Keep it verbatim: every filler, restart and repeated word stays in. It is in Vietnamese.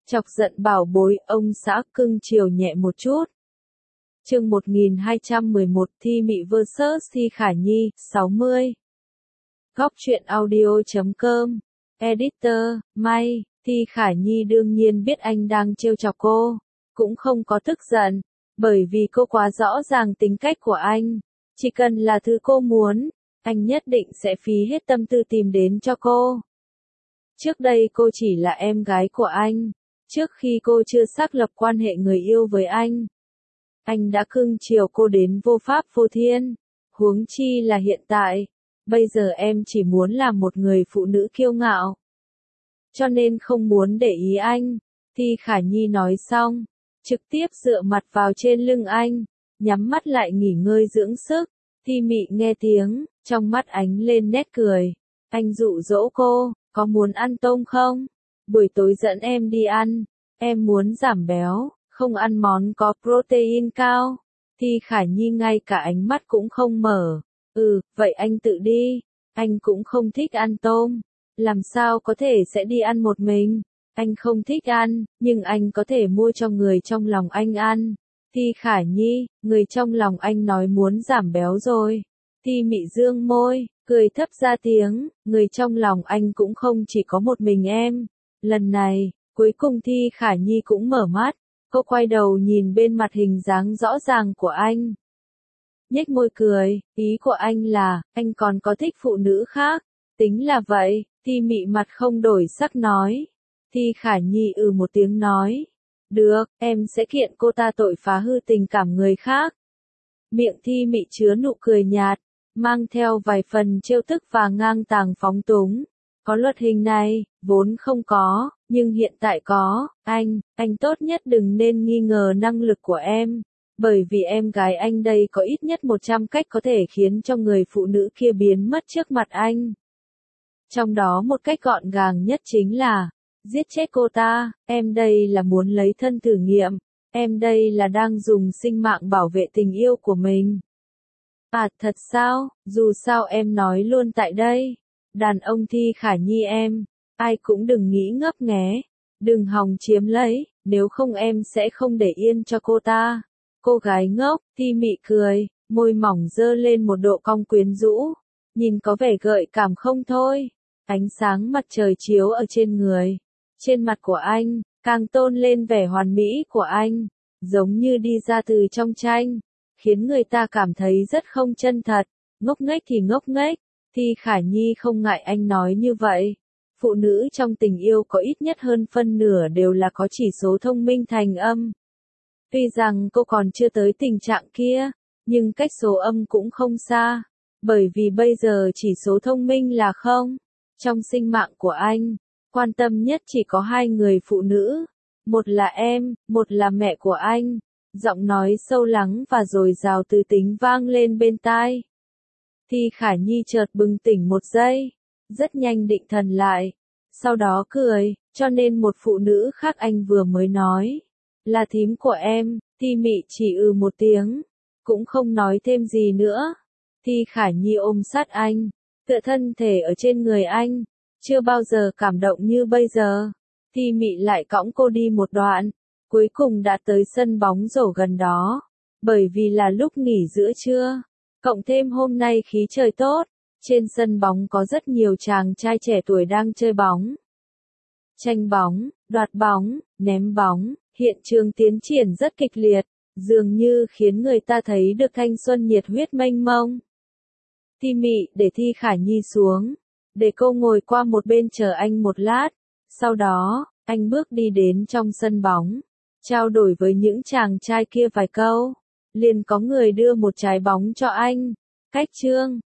Chọc giận bảo bối, ông xã cưng chiều nhẹ một chút. Chương một nghìn hai trăm mười một Thi Mị versus Thi Khả Nhi, sáu mươi. Góc truyện audio chấm com. Editor, May. Thi Khả Nhi đương nhiên biết anh đang trêu chọc cô, cũng không có tức giận, bởi vì cô quá rõ ràng tính cách của anh. Chỉ cần là thứ cô muốn, anh nhất định sẽ phí hết tâm tư tìm đến cho cô. Trước đây cô chỉ là em gái của anh, trước khi cô chưa xác lập quan hệ người yêu với anh. Anh đã cưng chiều cô đến vô pháp vô thiên, huống chi là hiện tại, bây giờ em chỉ muốn làm một người phụ nữ kiêu ngạo. Cho nên không muốn để ý anh. Thi Khả Nhi nói xong, trực tiếp dựa mặt vào trên lưng anh, nhắm mắt lại nghỉ ngơi dưỡng sức. Thi Mị nghe tiếng, trong mắt ánh lên nét cười. Anh dụ dỗ cô, có muốn ăn tôm không? Buổi tối dẫn em đi ăn, em muốn giảm béo, không ăn món có protein cao. Thi Khả Nhi ngay cả ánh mắt cũng không mở. Ừ, vậy anh tự đi, anh cũng không thích ăn tôm. Làm sao có thể sẽ đi ăn một mình? Anh không thích ăn, nhưng anh có thể mua cho người trong lòng anh ăn. Thi Khả Nhi, người trong lòng anh nói muốn giảm béo rồi. Thi Mị dương môi, cười thấp ra tiếng, người trong lòng anh cũng không chỉ có một mình em. Lần này, cuối cùng Thi Khả Nhi cũng mở mắt, cô quay đầu nhìn bên mặt hình dáng rõ ràng của anh. Nhếch môi cười, ý của anh là, anh còn có thích phụ nữ khác. Tính là vậy. Thi Mị mặt không đổi sắc nói. Thi Khả Nhi ừ một tiếng nói. Được, em sẽ kiện cô ta tội phá hư tình cảm người khác. Miệng Thi Mị chứa nụ cười nhạt, mang theo vài phần trêu tức và ngang tàng phóng túng. Có luật hình này, vốn không có, nhưng hiện tại có. Anh, anh tốt nhất đừng nên nghi ngờ năng lực của em. Bởi vì em gái anh đây có ít nhất một trăm cách có thể khiến cho người phụ nữ kia biến mất trước mặt anh. Trong đó một cách gọn gàng nhất chính là giết chết cô ta. Em đây là muốn lấy thân thử nghiệm. Em đây là đang dùng sinh mạng bảo vệ tình yêu của mình. À thật sao? Dù sao em nói luôn tại đây. Đàn ông Thi Khả Nhi em, ai cũng đừng nghĩ ngấp nghé. Đừng hòng chiếm lấy, nếu không em sẽ không để yên cho cô ta. Cô gái ngốc. Thi Mị cười, môi mỏng dơ lên một độ cong quyến rũ. Nhìn có vẻ gợi cảm không thôi. Ánh sáng mặt trời chiếu ở trên người, trên mặt của anh, càng tôn lên vẻ hoàn mỹ của anh, giống như đi ra từ trong tranh, khiến người ta cảm thấy rất không chân thật. Ngốc nghếch thì ngốc nghếch. Thi Khả Nhi không ngại anh nói như vậy. Phụ nữ trong tình yêu có ít nhất hơn phân nửa đều là có chỉ số thông minh thành âm. Tuy rằng cô còn chưa tới tình trạng kia, nhưng cách số âm cũng không xa, bởi vì bây giờ chỉ số thông minh là không. Trong sinh mạng của anh, quan tâm nhất chỉ có hai người phụ nữ. Một là em, một là mẹ của anh. Giọng nói sâu lắng và dồi dào từ tính vang lên bên tai. Thi Khả Nhi chợt bừng tỉnh một giây, rất nhanh định thần lại. Sau đó cười, cho nên một phụ nữ khác anh vừa mới nói là thím của em. Thi Mị chỉ ừ một tiếng, cũng không nói thêm gì nữa. Thi Khả Nhi ôm sát anh, tựa thân thể ở trên người anh, chưa bao giờ cảm động như bây giờ. Thi Mị lại cõng cô đi một đoạn, cuối cùng đã tới sân bóng rổ gần đó. Bởi vì là lúc nghỉ giữa trưa, cộng thêm hôm nay khí trời tốt, trên sân bóng có rất nhiều chàng trai trẻ tuổi đang chơi bóng. Tranh bóng, đoạt bóng, ném bóng, hiện trường tiến triển rất kịch liệt, dường như khiến người ta thấy được thanh xuân nhiệt huyết mênh mông. Thi Mị để Thi Khả Nhi xuống, để cô ngồi qua một bên chờ anh một lát. Sau đó, anh bước đi đến trong sân bóng, trao đổi với những chàng trai kia vài câu. Liền có người đưa một trái bóng cho anh. Cách chương,